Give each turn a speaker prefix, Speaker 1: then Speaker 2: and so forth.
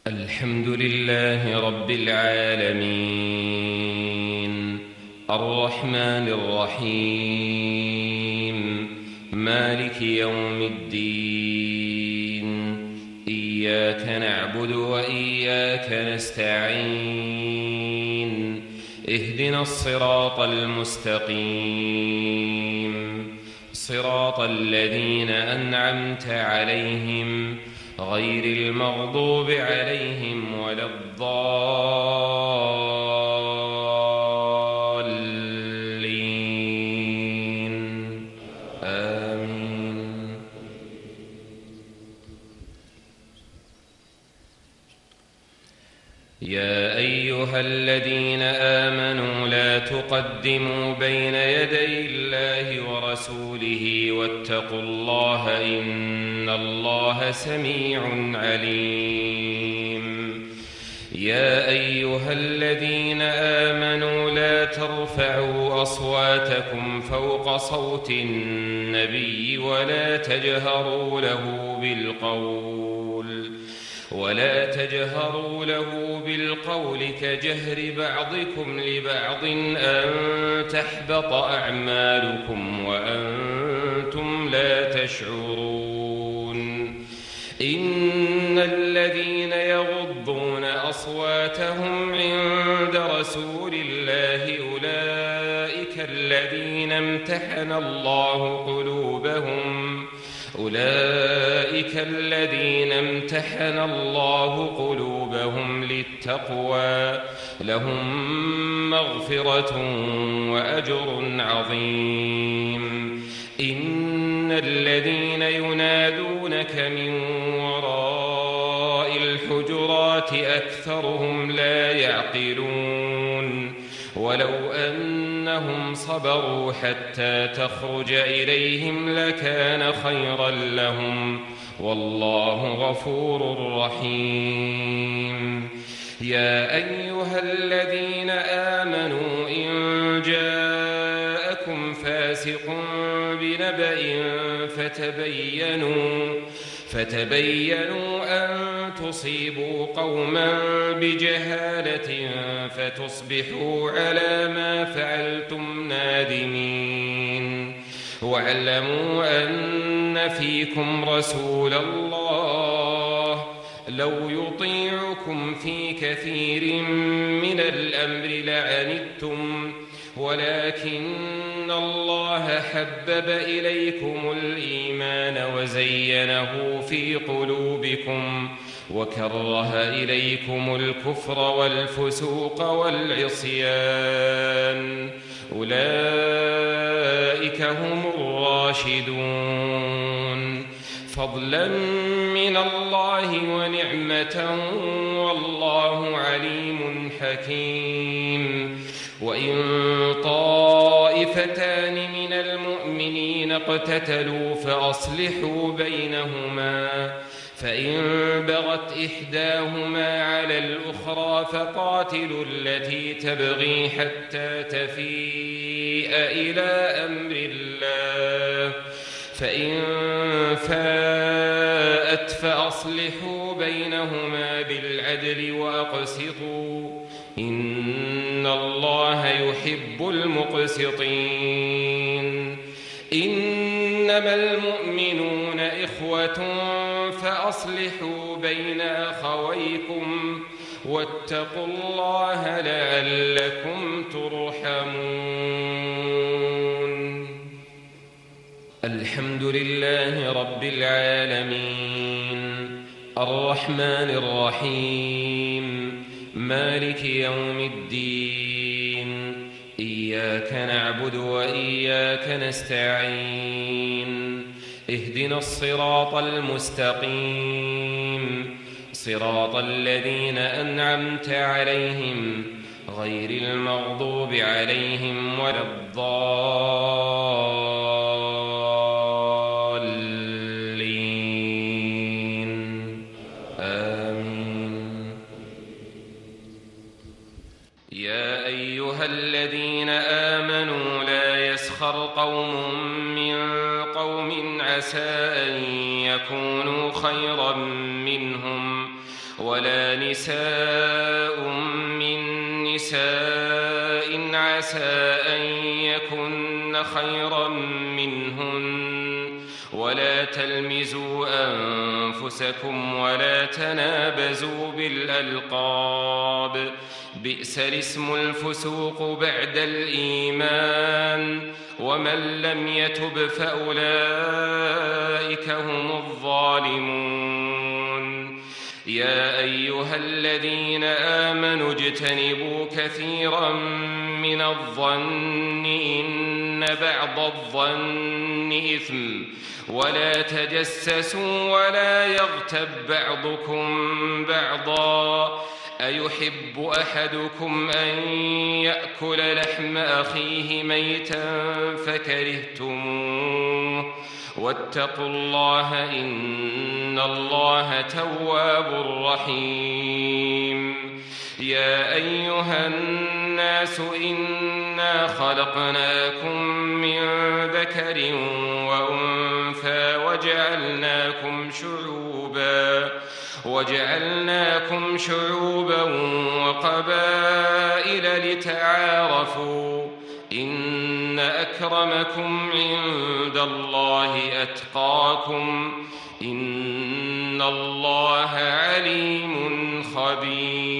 Speaker 1: الحمد لله رب العالمين، الرحمن الرحيم، مالك يوم الدين. إياك نعبد وإياك نستعين، اهدنا الصراط المستقيم، صراط الذين أنعمت عليهم غير المغضوب عليهم ولا الضالين. آمين. يا أيها الذين آمنوا لا تقدموا بين يدي الله ورسوله واتقوا الله، إن الله سميع عليم. يا أيها الذين آمنوا لا ترفعوا أصواتكم فوق صوت النبي ولا تجهروا له بالقول كجهر بعضكم لبعض أن تحبط أعمالكم وأنتم لا تشعرون. إن الذين يغضون أصواتهم عند رسول الله أولئك الذين امتحن الله قلوبهم للتقوى، لهم مغفرة وأجر عظيم. إن الذين ينادونك من وراء الحجرات أكثرهم لا يعقلون، ولو أنهم صبروا حتى تخرج إليهم لكان خيرا لهم، والله غفور رحيم. يا أيها الذين آمنوا إن جاءكم فاسق بنبأ فتبينوا أن تصيبوا قوما بجهالة فتصبحوا على ما فعلتم نادمين. واعلموا أن فيكم رسول الله لو يطيعكم في كثير من الأمر لعنتم، ولكن الله حبب إليكم الإيمان وزينه في قلوبكم وكره إليكم الكفر والفسوق والعصيان، أولئك هم الراشدون، فضلا من الله ونعمة، والله عليم حكيم. وإن طائفتان من المؤمنين اقتتلوا فأصلحوا بينهما، فإن بغت إحداهما على الأخرى فقاتلوا التي تبغي حتى تفيء إلى أمر الله، فإن فاءت فأصلحوا بينهما بالعدل وأقسطوا، إن الله يحب المقسطين. إنما المؤمنون إخوة فأصلحوا بين أخويكم واتقوا الله لعلكم ترحمون. الحمد لله رب العالمين، الرحمن الرحيم، مالك يوم الدين. إياك نعبد وإياك نستعين، اهدنا الصراط المستقيم، صراط الذين أنعمت عليهم غير المغضوب عليهم ولا الضالين. آمين. يا أيها الذين آمنوا لا يسخر قوم من قوم عسى أن يكونوا خيرا منهم ولا ولا نساء من نساء عسى أن يكن خيرا منهن ولا تلمزوا أنفسكم ولا تنابزوا بالألقاب بئس الاسم الفسوق بعد الإيمان ومن لم يتب فأولئك هم الظالمون يا أيها الذين آمنوا اجتنبوا كثيرا من الظن إن بعض الظن إثم ولا تجسسوا ولا يغتب بعضكم بعضا أيحب أحدكم أن يأكل لحم أخيه ميتا فكرهتموه واتقوا الله إن الله تواب رحيم يا أيها الناس إنا خلقناكم من ذكر وأنثى وجعلناكم شعوبا وقبائل لتعارفوا إن أكرمكم عند الله أتقاكم إن الله عليم خبير